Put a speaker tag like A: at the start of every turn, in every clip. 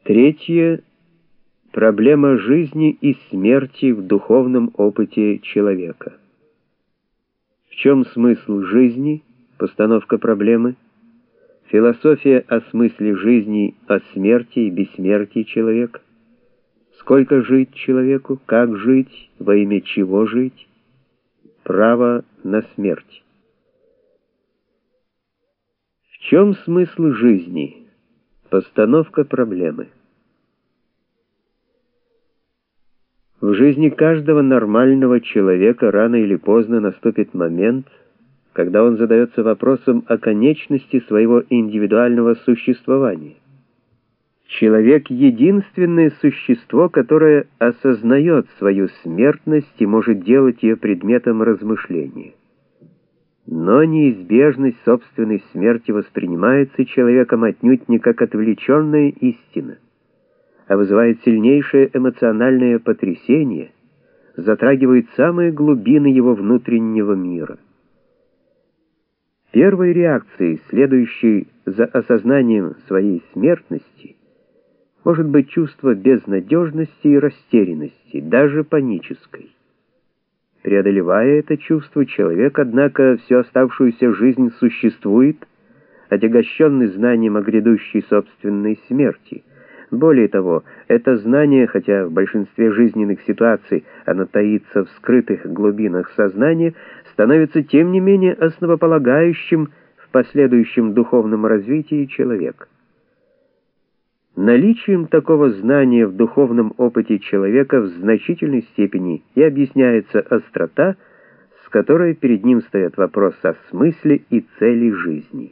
A: Третье. Проблема жизни и смерти в духовном опыте человека. В чем смысл жизни? Постановка проблемы. Философия о смысле жизни, о смерти и бессмертии человека. Сколько жить человеку? Как жить? Во имя чего жить? Право на смерть. В чем смысл жизни? Постановка проблемы. В жизни каждого нормального человека рано или поздно наступит момент, когда он задается вопросом о конечности своего индивидуального существования. Человек — единственное существо, которое осознает свою смертность и может делать ее предметом размышления. Но неизбежность собственной смерти воспринимается человеком отнюдь не как отвлеченная истина, а вызывает сильнейшее эмоциональное потрясение, затрагивает самые глубины его внутреннего мира. Первой реакцией, следующей за осознанием своей смертности, может быть чувство безнадежности и растерянности, даже панической. Преодолевая это чувство, человек, однако, всю оставшуюся жизнь существует, отягощенный знанием о грядущей собственной смерти. Более того, это знание, хотя в большинстве жизненных ситуаций оно таится в скрытых глубинах сознания, становится тем не менее основополагающим в последующем духовном развитии человека. Наличием такого знания в духовном опыте человека в значительной степени и объясняется острота, с которой перед ним стоит вопрос о смысле и цели жизни.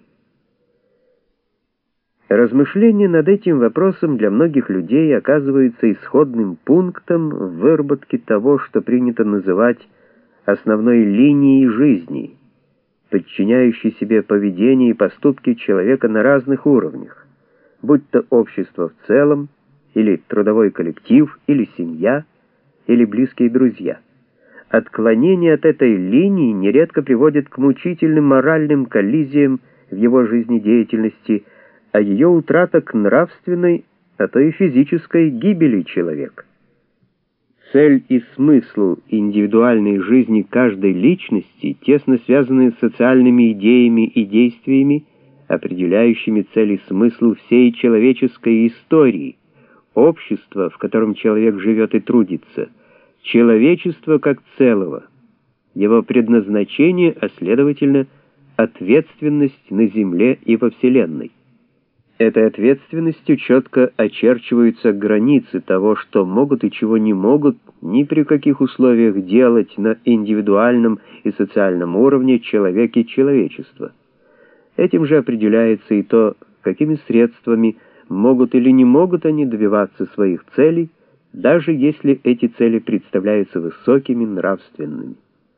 A: Размышление над этим вопросом для многих людей оказывается исходным пунктом в выработке того, что принято называть основной линией жизни, подчиняющей себе поведение и поступки человека на разных уровнях, будь то общество в целом, или трудовой коллектив, или семья, или близкие друзья. Отклонение от этой линии нередко приводит к мучительным моральным коллизиям в его жизнедеятельности, а ее утрата к нравственной, а то и физической гибели человека. Цель и смысл индивидуальной жизни каждой личности тесно связаны с социальными идеями и действиями, определяющими цель и смысл всей человеческой истории, общества, в котором человек живет и трудится, человечества как целого, его предназначение, а следовательно, ответственность на Земле и во Вселенной. Этой ответственностью четко очерчиваются границы того, что могут и чего не могут ни при каких условиях делать на индивидуальном и социальном уровне человек и человечество. Этим же определяется и то, какими средствами могут или не могут они добиваться своих целей, даже если эти цели представляются высокими нравственными.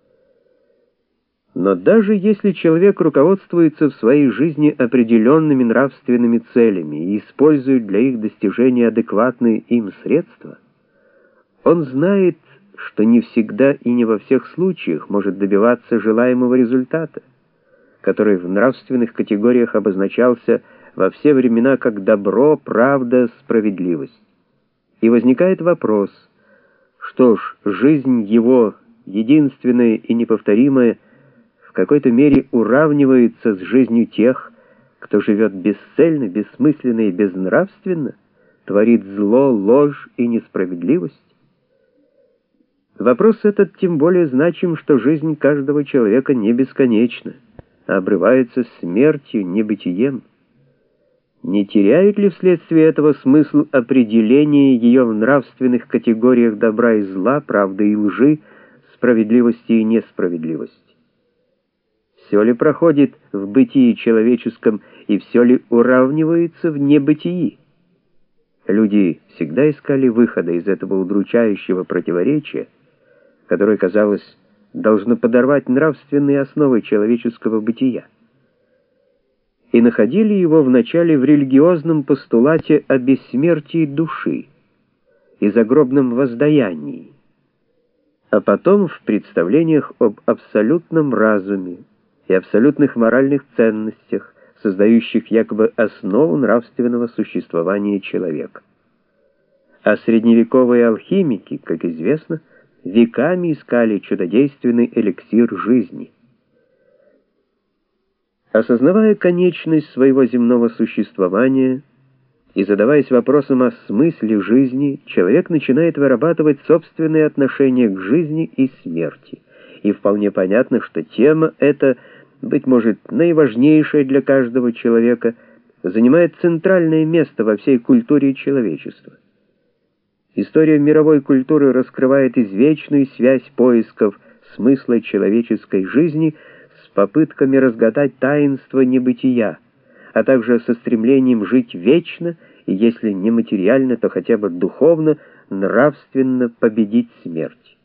A: Но даже если человек руководствуется в своей жизни определенными нравственными целями и использует для их достижения адекватные им средства, он знает, что не всегда и не во всех случаях может добиваться желаемого результата, который в нравственных категориях обозначался во все времена как добро, правда, справедливость. И возникает вопрос, что ж, жизнь его, единственная и неповторимая, в какой-то мере уравнивается с жизнью тех, кто живет бесцельно, бессмысленно и безнравственно, творит зло, ложь и несправедливость? Вопрос этот тем более значим, что жизнь каждого человека не бесконечна, а обрывается смертью, небытием. Не теряет ли вследствие этого смысл определения ее в нравственных категориях добра и зла, правды и лжи, справедливости и несправедливости? Все ли проходит в бытии человеческом и все ли уравнивается в небытии? Люди всегда искали выхода из этого удручающего противоречия, которое, казалось, должно подорвать нравственные основы человеческого бытия. И находили его вначале в религиозном постулате о бессмертии души и загробном воздаянии, а потом в представлениях об абсолютном разуме и абсолютных моральных ценностях, создающих якобы основу нравственного существования человека. А средневековые алхимики, как известно, веками искали чудодейственный эликсир жизни. Осознавая конечность своего земного существования и задаваясь вопросом о смысле жизни, человек начинает вырабатывать собственные отношения к жизни и смерти. И вполне понятно, что тема эта, быть может, наиважнейшая для каждого человека, занимает центральное место во всей культуре человечества. История мировой культуры раскрывает извечную связь поисков смысла человеческой жизни с попытками разгадать таинство небытия, а также со стремлением жить вечно и, если не материально, то хотя бы духовно, нравственно победить смерть.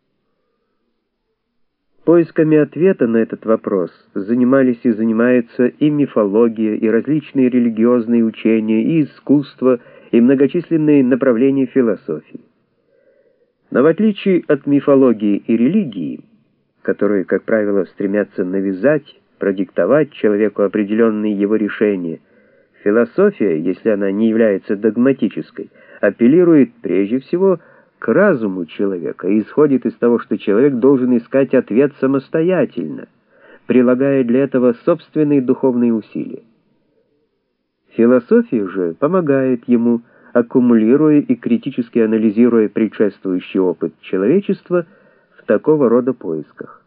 A: Поисками ответа на этот вопрос занимались и занимаются и мифология, и различные религиозные учения, и искусство, и многочисленные направления философии. Но в отличие от мифологии и религии, которые, как правило, стремятся навязать, продиктовать человеку определенные его решения, философия, если она не является догматической, апеллирует прежде всего к разуму человека и исходит из того, что человек должен искать ответ самостоятельно, прилагая для этого собственные духовные усилия. Философия же помогает ему, аккумулируя и критически анализируя предшествующий опыт человечества в такого рода поисках.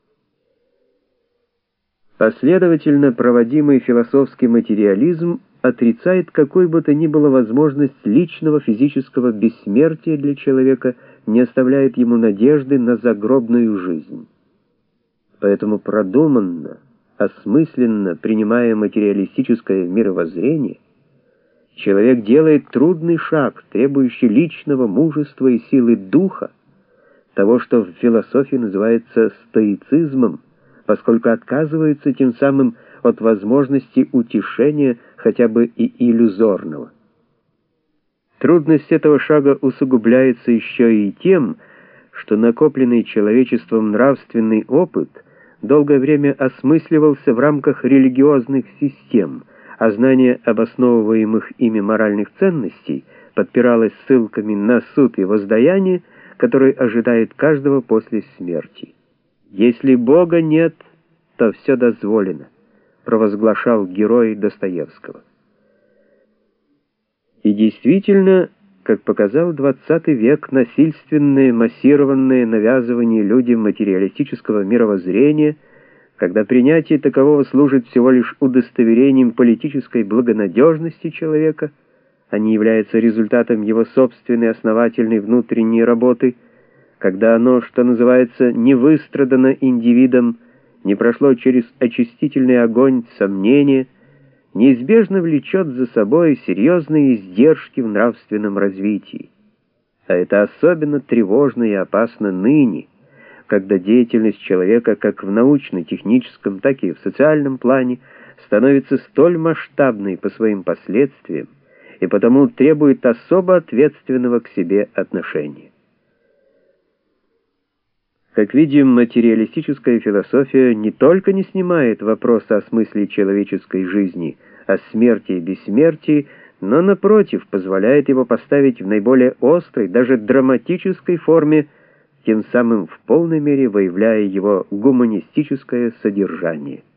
A: Последовательно проводимый философский материализм отрицает какой бы то ни было возможность личного физического бессмертия для человека, не оставляет ему надежды на загробную жизнь. Поэтому продуманно, осмысленно принимая материалистическое мировоззрение, человек делает трудный шаг, требующий личного мужества и силы духа, того, что в философии называется стоицизмом, поскольку отказывается тем самым от возможности утешения хотя бы и иллюзорного. Трудность этого шага усугубляется еще и тем, что накопленный человечеством нравственный опыт долгое время осмысливался в рамках религиозных систем, а знание обосновываемых ими моральных ценностей подпиралось ссылками на суд и воздаяние, который ожидает каждого после смерти. «Если Бога нет, то все дозволено», провозглашал герой Достоевского. И действительно, как показал XX век, насильственное массированное навязывание людям материалистического мировоззрения, когда принятие такового служит всего лишь удостоверением политической благонадежности человека, а не является результатом его собственной основательной внутренней работы, когда оно, что называется, не выстрадано индивидом, не прошло через очистительный огонь сомнения, неизбежно влечет за собой серьезные издержки в нравственном развитии. А это особенно тревожно и опасно ныне, когда деятельность человека как в научно-техническом, так и в социальном плане становится столь масштабной по своим последствиям и потому требует особо ответственного к себе отношения. Как видим, материалистическая философия не только не снимает вопроса о смысле человеческой жизни, о смерти и бессмертии, но, напротив, позволяет его поставить в наиболее острой, даже драматической форме, тем самым в полной мере выявляя его гуманистическое содержание.